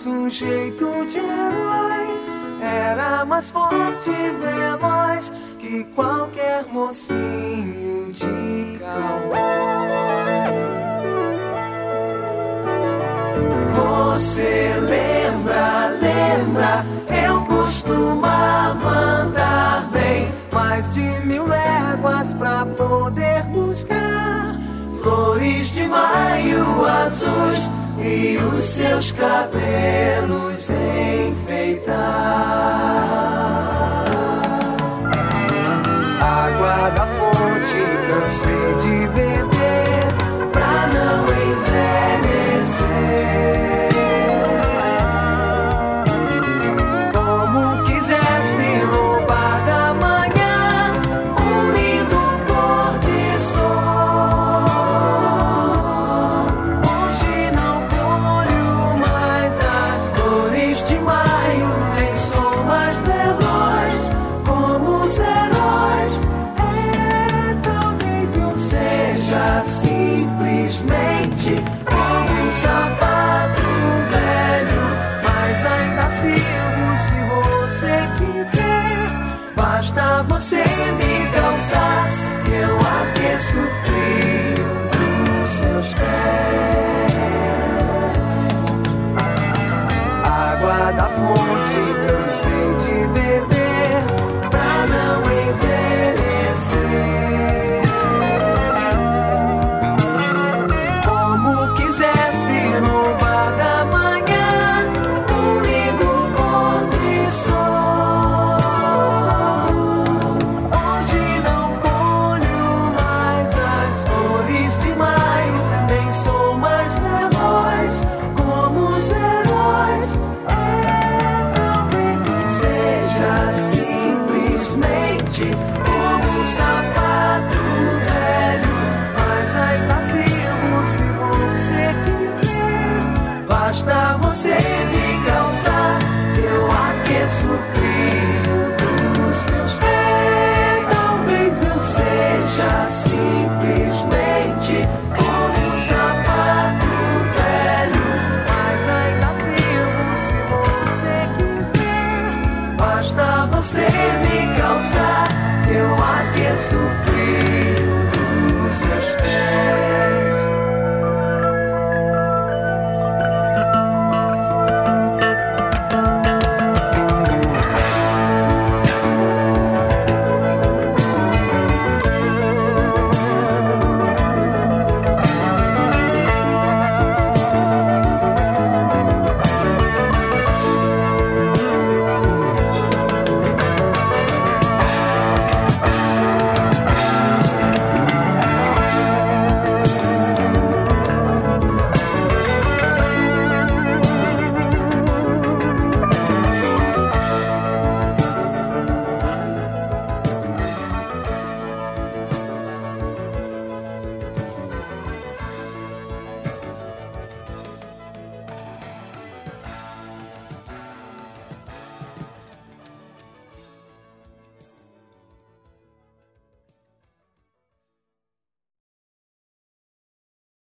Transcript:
um jeito de herói. Era mais forte e veloz que qualquer mocinho de cowboy. Você lembra, eu costumava andar bem mais de 1000 léguas pra poder buscar flores de maio azuis e os seus cabelos enfeitar. Água da fonte cansei de beber pra não envelhecer. Como quisesse roubar da manhã um lindo pôr de sol. Hoje não colho mais as flores de maio, nem sou mais veloz como os heróis. Talvez eu seja simplesmente como um sapato velho, mas ainda sirvo se você quiser. Basta você me calçar, que eu aqueço o frio dos seus pés. Água da fonte cansei de beber pra não envelhecer. Como quisesse roubar da manhã um lindo pôr de sol. Hoje não colho mais as flores de maio, nem sou mais veloz como os heróis. Talvez eu seja simplesmente como um sapato velho, mas ainda sirvo se você quiser. Basta você me calçar, que eu aqueço o frio dos seus pés. Talvez eu seja simplesmente como um sapato velho, mas ainda sirvo se você quiser. Basta você me calçar, que eu aqueço o